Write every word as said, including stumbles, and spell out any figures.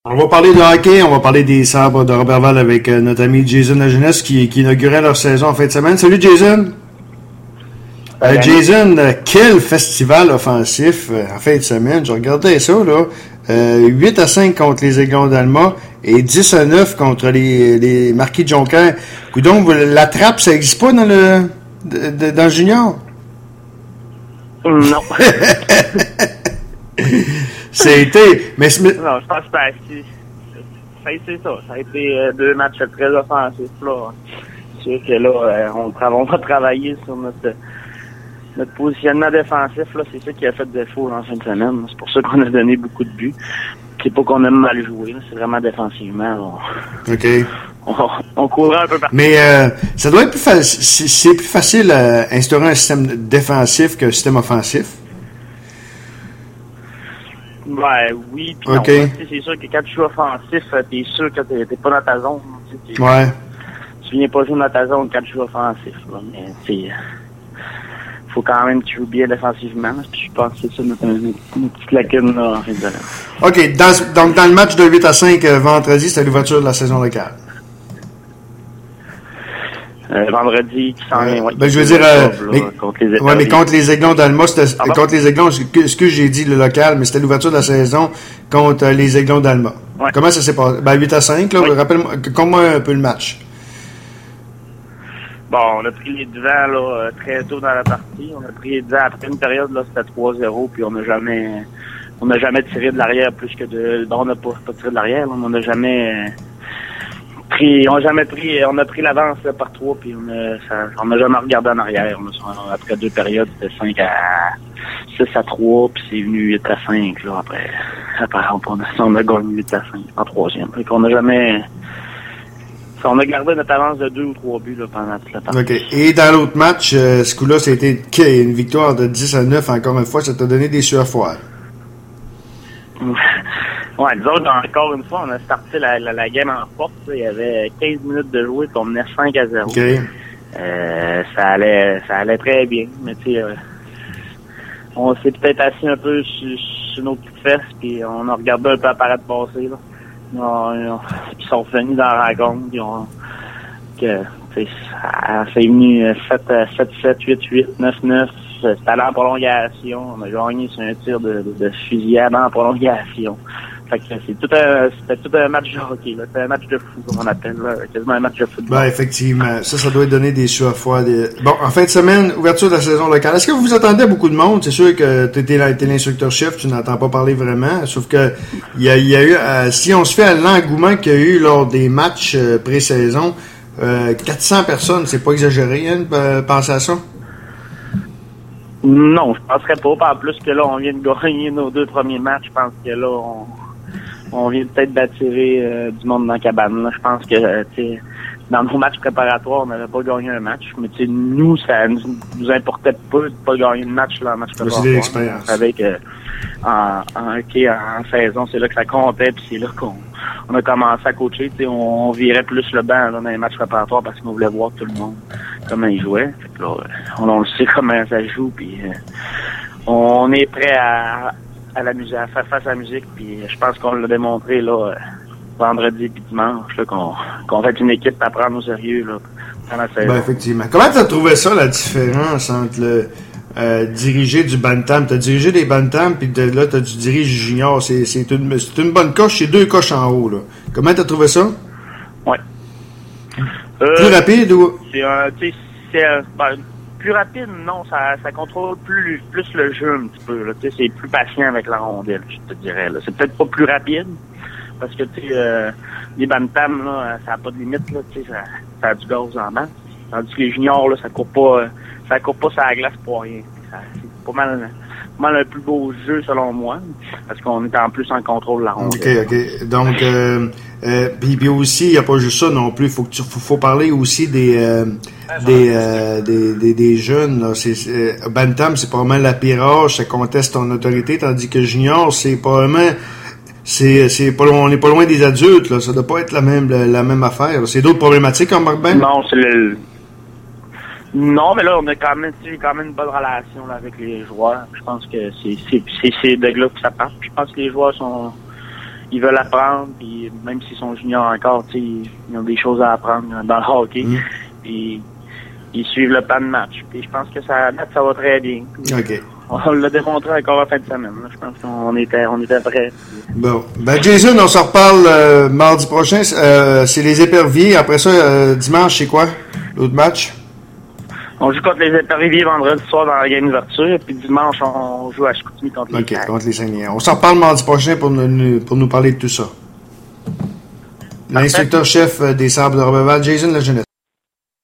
On va parler de hockey, on va parler des Sabres de Robertval avec euh, notre ami Jason Lajeunesse qui, qui inaugurait leur saison en fin de semaine. Salut Jason! Euh, Jason, euh, quel festival offensif euh, en fin de semaine. Je regardais ça, là. Euh, huit à cinq contre les Aiglons d'Alma et dix à neuf contre les, les Marquis de Jonquière. Coudon, la trappe, ça n'existe pas dans le de, de, dans le junior? Non. Ça a été. Mais, mais... Non, je pense que c'est, ça a été ça. Ça a été euh, deux matchs très offensifs, là. C'est sûr que là, euh, on, on va travailler sur notre, notre positionnement défensif, là. C'est ça qui a fait défaut en fin de semaine. C'est pour ça qu'on a donné beaucoup de buts. C'est pas qu'on aime mal jouer, là. C'est vraiment défensivement. On, OK. On, on courait un peu partout. Mais euh, ça doit être plus facile. C'est, c'est plus facile à instaurer un système défensif qu'un système offensif. Ben oui, puis okay. non. C'est sûr que quand tu joues offensif, t'es sûr que t'es, t'es pas dans ta zone. T'sais, ouais. Tu viens pas jouer dans ta zone quand tu joues offensif. Là, mais t'sais, faut quand même que tu joues bien défensivement. Puis je pense que c'est ça notre, notre, notre petite lacune là, en fin de semaine. OK. Dans, donc dans le match de huit à cinq euh, vendredi, c'était l'ouverture de la saison locale. Euh, vendredi qui s'en vient, ouais. Ben, je veux dire, euh, là, mais, contre les ouais, mais contre les Aiglons d'Alma, c'était, ah bon? contre les Aiglons, ce que j'ai dit, le local, mais c'était l'ouverture de la saison contre euh, les Aiglons d'Alma. Ouais. Comment ça s'est passé? Ben, huit à cinq, là, oui. Rappelle-moi, comment un peu le match? Bon, on a pris les devants, là, très tôt dans la partie. On a pris les devants après une période, là, c'était trois zéro, puis on n'a jamais, on n'a jamais tiré de l'arrière plus que de, bon, on n'a pas, pas tiré de l'arrière, là, mais on n'a jamais, Pris, on a jamais pris, on a pris l'avance là, par trois, puis on a, ça, on n'a jamais regardé en arrière. On a, après deux périodes, c'était cinq à six à trois, puis c'est venu huit à cinq là après. Après on a, on a gagné huit à cinq en troisième. Donc on n'a jamais, on a gardé notre avance de deux ou trois buts là, pendant toute la partie. OK. Et dans l'autre match, euh, ce coup-là, c'était une victoire de dix à neuf. Encore une fois, ça t'a donné des sueurs froides. Ouais, nous autres, encore une fois, on a starté la, la, la game en force. Il y avait quinze minutes de jouer, puis on menait cinq à zéro. Okay. Euh, ça allait ça allait très bien. Mais tu sais, euh, on s'est peut-être assis un peu sur, sur nos petites fesses, puis on a regardé un peu apparaître passer. Là. On, on, ils sont revenus dans la rencontre, puis on, que, ça, c'est venu sept sept, huit huit, neuf neuf. C'était allé en prolongation. On a gagné sur un tir de, de, de fusillade en prolongation. Fait que c'est tout un, c'était tout un match de hockey, là. C'était un match de foot, comme on appelle, là. Quasiment un match de football. Ben, effectivement. Ça, ça doit donner des sueurs froides. Bon, en fin de semaine, ouverture de la saison locale. Est-ce que vous vous attendez à beaucoup de monde? C'est sûr que t'étais, t'es l'instructeur-chef, tu n'entends pas parler vraiment. Sauf que, il y a, il y a eu, euh, si on se fait à l'engouement qu'il y a eu lors des matchs euh, pré-saison, euh, quatre cents personnes, c'est pas exagéré, hein, de penser à ça? Non, je penserais pas. En plus que là, on vient de gagner nos deux premiers matchs. Je pense que là, on, on vient peut-être d'attirer euh, du monde dans la cabane. Là. Je pense que, euh, tu sais, dans nos matchs préparatoires, on n'avait pas gagné un match. Mais tu sais, nous, ça nous, nous importait peu de pas gagner de match là, en match préparatoire. C'est l'expérience. On savait que en, en hockey, en, en saison, c'est là que ça comptait. Puis c'est là qu'on on a commencé à coacher. Tu sais, on, on virait plus le banc là, dans les matchs préparatoires parce qu'on voulait voir tout le monde comment ils jouaient. Fait que là, on, on le sait comment ça joue. Puis euh, on est prêt à à la musique, à faire face à la musique, puis je pense qu'on l'a démontré là vendredi puis dimanche là, qu'on qu'on va être une équipe à prendre au sérieux là pendant la saison. Ben effectivement. Comment t'as trouvé ça la différence entre le euh, diriger du bantam, t'as dirigé des bantams puis de, là t'as du dirige junior, c'est c'est une c'est une bonne coche, c'est deux coches en haut là. Comment t'as trouvé ça? Ouais. Euh, Plus rapide ou? C'est un, tu sais, c'est un, ben, plus rapide, non, ça, ça contrôle plus, plus le jeu un petit peu. Là. Tu sais, c'est plus patient avec la rondelle, je te dirais. Là. C'est peut-être pas plus rapide, parce que tu sais, euh, les bantams, là, ça n'a pas de limite, là, tu sais, ça, ça a du gaz en bas. Tandis que les juniors, là, ça court pas, ça court pas sur la glace pour rien. Ça, c'est pas mal, pas mal un plus beau jeu selon moi, parce qu'on est en plus en contrôle de la rondelle. OK, OK. Donc, euh, euh, puis, puis aussi, il n'y a pas juste ça non plus. Faut que tu, faut, faut parler aussi des, euh, des, euh, des, des, des jeunes. Là. C'est, c'est, Bantam, c'est probablement la pirage, ça conteste ton autorité, tandis que Junior, c'est probablement, c'est, c'est pas loin, on n'est pas loin des adultes. Là. Ça doit pas être la même, la, la même affaire. Là. C'est d'autres problématiques en Marc Ben? Non, c'est le. Non, mais là, on a quand même, quand même une bonne relation là, avec les joueurs. Je pense que c'est, c'est, c'est, c'est de là que ça part. Je pense que les joueurs sont, ils veulent apprendre, puis même s'ils sont juniors encore, tu sais, ils ont des choses à apprendre dans le hockey. Mm. Puis ils suivent le plan de match. Puis je pense que ça, ça va très bien. Puis, OK. On l'a démontré encore en fin de semaine. Là. Je pense qu'on était, on était prêts. Bon. Ben, Jason, on se reparle euh, mardi prochain. Euh, c'est les éperviers. Après ça, euh, dimanche, c'est quoi? L'autre match? On joue contre les éperviers vendredi soir dans la game d'ouverture. Puis dimanche, on joue à Chicoutimi contre les OK, Saguenay. contre les Saguenay. On s'en reparle mardi prochain pour nous, pour nous parler de tout ça. L'instructeur-chef des Sabres de Roberval, Jason Lejeunesse.